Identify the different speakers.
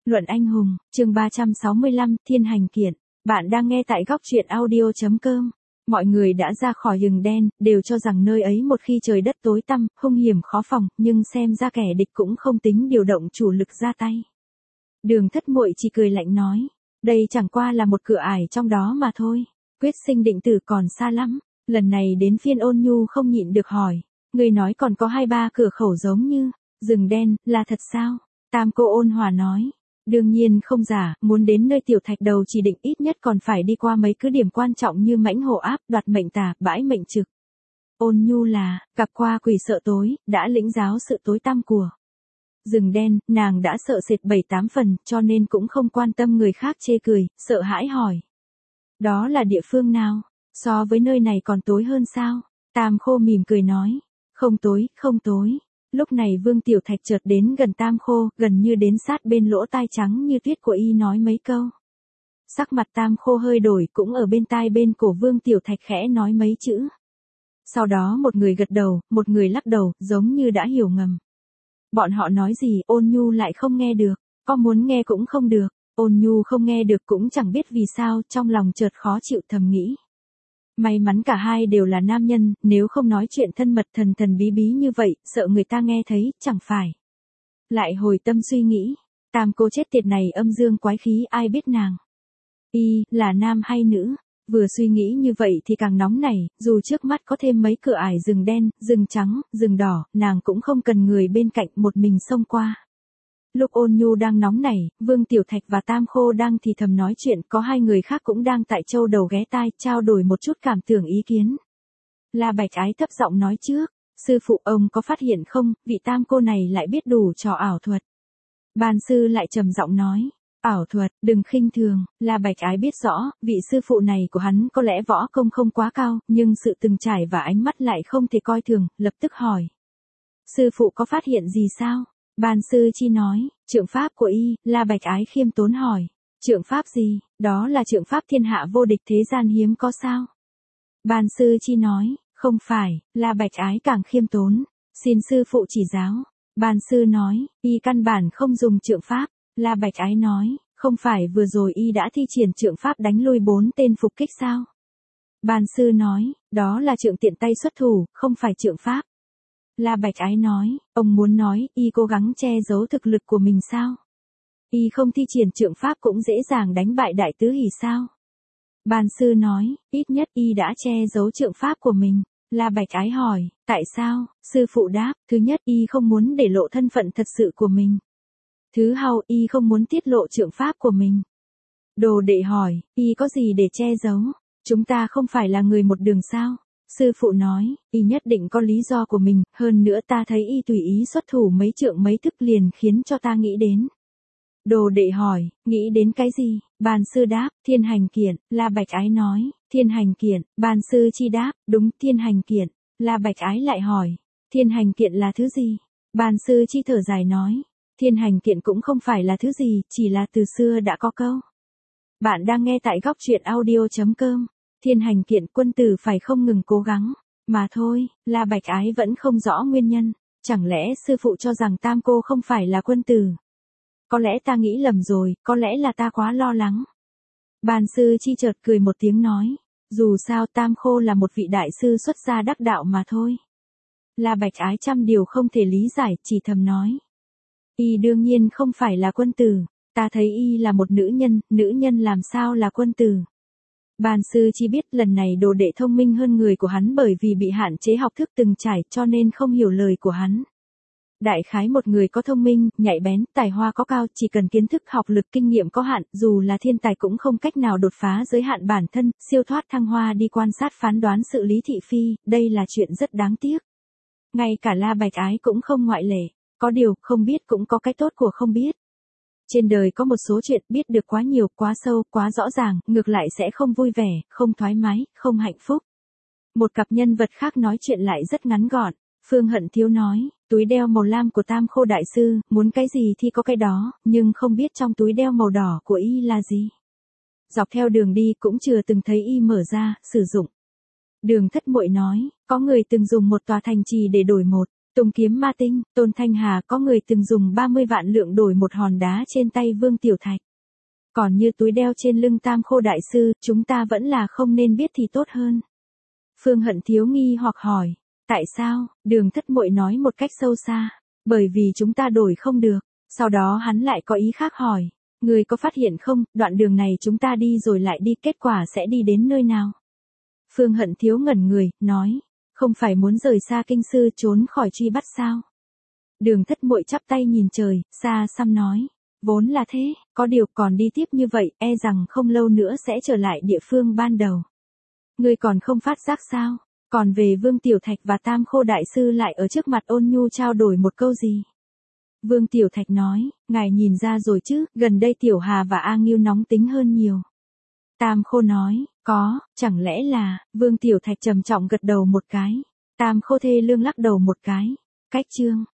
Speaker 1: Luận anh hùng, chương 365, Thiên hành kiện. Bạn đang nghe tại góc truyện audio.com. Mọi người đã ra khỏi rừng đen, đều cho rằng nơi ấy một khi trời đất tối tăm, hung hiểm khó phòng, nhưng xem ra kẻ địch cũng không tính điều động chủ lực ra tay. Đường Thất Muội chỉ cười lạnh nói, đây chẳng qua là một cửa ải trong đó mà thôi, quyết sinh định tử còn xa lắm. Lần này đến phiên Ôn Nhu không nhịn được hỏi, người nói còn có 2-3 cửa khẩu giống như rừng đen, là thật sao? Tam cô ôn hòa nói, đương nhiên không giả, muốn đến nơi tiểu thạch đầu chỉ định ít nhất còn phải đi qua mấy cứ điểm quan trọng như mãnh hổ áp, đoạt mệnh tà, bãi mệnh trực. Ôn Nhu là, gặp qua quỷ sợ tối, đã lĩnh giáo sự tối tăm của rừng đen, nàng đã sợ sệt 7-8 phần, cho nên cũng không quan tâm người khác chê cười, sợ hãi hỏi. Đó là địa phương nào? So với nơi này còn tối hơn sao? Tam Khô mỉm cười nói, không tối, không tối. Lúc này Vương Tiểu Thạch chợt đến gần Tam Khô, gần như đến sát bên lỗ tai trắng như tuyết của y nói mấy câu. Sắc mặt Tam Khô hơi đổi, cũng ở bên tai bên cổ Vương Tiểu Thạch khẽ nói mấy chữ. Sau đó một người gật đầu, một người lắc đầu, giống như đã hiểu ngầm. Bọn họ nói gì Ôn Nhu lại không nghe được, có muốn nghe cũng không được. Ôn Nhu không nghe được cũng chẳng biết vì sao, trong lòng chợt khó chịu thầm nghĩ. May mắn cả hai đều là nam nhân, nếu không nói chuyện thân mật thần thần bí bí như vậy, sợ người ta nghe thấy, chẳng phải. Lại hồi tâm suy nghĩ, Tam cô chết tiệt này âm dương quái khí ai biết nàng. Y, là nam hay nữ? Vừa suy nghĩ như vậy thì càng nóng nảy, dù trước mắt có thêm mấy cửa ải rừng đen, rừng trắng, rừng đỏ, nàng cũng không cần người bên cạnh một mình xông qua. Lúc Ôn Nhu đang nóng nảy, Vương Tiểu Thạch và Tam Khô đang thì thầm nói chuyện, có hai người khác cũng đang tại châu đầu ghé tai, trao đổi một chút cảm tưởng ý kiến. La Bạch Ái thấp giọng nói trước, sư phụ ông có phát hiện không, vị Tam cô này lại biết đủ trò ảo thuật. Ban sư lại trầm giọng nói, ảo thuật, đừng khinh thường. La Bạch Ái biết rõ, vị sư phụ này của hắn có lẽ võ công không quá cao, nhưng sự từng trải và ánh mắt lại không thể coi thường, lập tức hỏi. Sư phụ có phát hiện gì sao? Ban sư chi nói, trượng pháp của y. La Bạch Ái khiêm tốn hỏi, trượng pháp gì? Đó là trượng pháp thiên hạ vô địch thế gian hiếm có sao? Ban sư chi nói, không phải. La Bạch Ái càng khiêm tốn, xin sư phụ chỉ giáo. Ban sư nói, y căn bản không dùng trượng pháp. La Bạch Ái nói, không phải vừa rồi y đã thi triển trượng pháp đánh lui 4 tên phục kích sao? Ban sư nói, đó là trượng tiện tay xuất thủ, không phải trượng pháp. La Bạch Ái nói, ông muốn nói, y cố gắng che giấu thực lực của mình sao? Y không thi triển trượng pháp cũng dễ dàng đánh bại đại tứ hỷ sao? Ban sư nói, ít nhất y đã che giấu trượng pháp của mình. La Bạch Ái hỏi, tại sao? Sư phụ đáp, thứ nhất y không muốn để lộ thân phận thật sự của mình. Thứ hai, y không muốn tiết lộ trượng pháp của mình. Đồ đệ hỏi, y có gì để che giấu? Chúng ta không phải là người một đường sao? Sư phụ nói, y nhất định có lý do của mình, hơn nữa ta thấy y tùy ý xuất thủ mấy trượng mấy thức liền khiến cho ta nghĩ đến. Đồ đệ hỏi, nghĩ đến cái gì? Ban sư đáp, thiên hành kiện. La Bạch Ái nói, thiên hành kiện. Ban sư chi đáp, đúng, thiên hành kiện. La Bạch Ái lại hỏi, thiên hành kiện là thứ gì? Ban sư chi thở dài nói, thiên hành kiện cũng không phải là thứ gì, chỉ là từ xưa đã có câu. Bạn đang nghe tại góc truyện audio.com. Thiên hành kiện quân tử phải không ngừng cố gắng, mà thôi. La Bạch Ái vẫn không rõ nguyên nhân, chẳng lẽ sư phụ cho rằng Tam cô không phải là quân tử? Có lẽ ta nghĩ lầm rồi, có lẽ là ta quá lo lắng. Ban sư chi chợt cười một tiếng nói, dù sao Tam Khô là một vị đại sư xuất gia đắc đạo mà thôi. La Bạch Ái trăm điều không thể lý giải, chỉ thầm nói. Y đương nhiên không phải là quân tử, ta thấy y là một nữ nhân làm sao là quân tử. Ban sư chi biết lần này đồ đệ thông minh hơn người của hắn bởi vì bị hạn chế học thức từng trải cho nên không hiểu lời của hắn. Đại khái một người có thông minh, nhạy bén, tài hoa có cao, chỉ cần kiến thức học lực kinh nghiệm có hạn, dù là thiên tài cũng không cách nào đột phá giới hạn bản thân, siêu thoát thăng hoa đi quan sát phán đoán sự lý thị phi, đây là chuyện rất đáng tiếc. Ngay cả La Bạch Ái cũng không ngoại lệ, có điều, không biết cũng có cái tốt của không biết. Trên đời có một số chuyện biết được quá nhiều, quá sâu, quá rõ ràng, ngược lại sẽ không vui vẻ, không thoải mái, không hạnh phúc. Một cặp nhân vật khác nói chuyện lại rất ngắn gọn. Phương Hận Thiếu nói, túi đeo màu lam của Tam Khô đại sư, muốn cái gì thì có cái đó, nhưng không biết trong túi đeo màu đỏ của y là gì. Dọc theo đường đi cũng chưa từng thấy y mở ra, sử dụng. Đường Thất Muội nói, có người từng dùng một tòa thành trì để đổi một Tung kiếm ma tinh, Tôn Thanh Hà có người từng dùng 30 vạn lượng đổi một hòn đá trên tay Vương Tiểu Thạch. Còn như túi đeo trên lưng Tam Khô đại sư, chúng ta vẫn là không nên biết thì tốt hơn. Phương Hận Thiếu nghi hoặc hỏi, tại sao? Đường Thất Muội nói một cách sâu xa, bởi vì chúng ta đổi không được. Sau đó hắn lại có ý khác hỏi, người có phát hiện không, đoạn đường này chúng ta đi rồi lại đi, kết quả sẽ đi đến nơi nào? Phương Hận Thiếu ngẩn người, nói, không phải muốn rời xa kinh sư trốn khỏi truy bắt sao? Đường Thất Muội chắp tay nhìn trời, xa xăm nói, vốn là thế, có điều còn đi tiếp như vậy, e rằng không lâu nữa sẽ trở lại địa phương ban đầu. Ngươi còn không phát giác sao? Còn về Vương Tiểu Thạch và Tam Khô đại sư lại ở trước mặt Ôn Nhu trao đổi một câu gì? Vương Tiểu Thạch nói, ngài nhìn ra rồi chứ, gần đây Tiểu Hà và A Ngưu nóng tính hơn nhiều. Tam Khô nói, có, chẳng lẽ là, Vương Tiểu Thạch trầm trọng gật đầu một cái. Tam Khô thê lương lắc đầu một cái. Cách chương.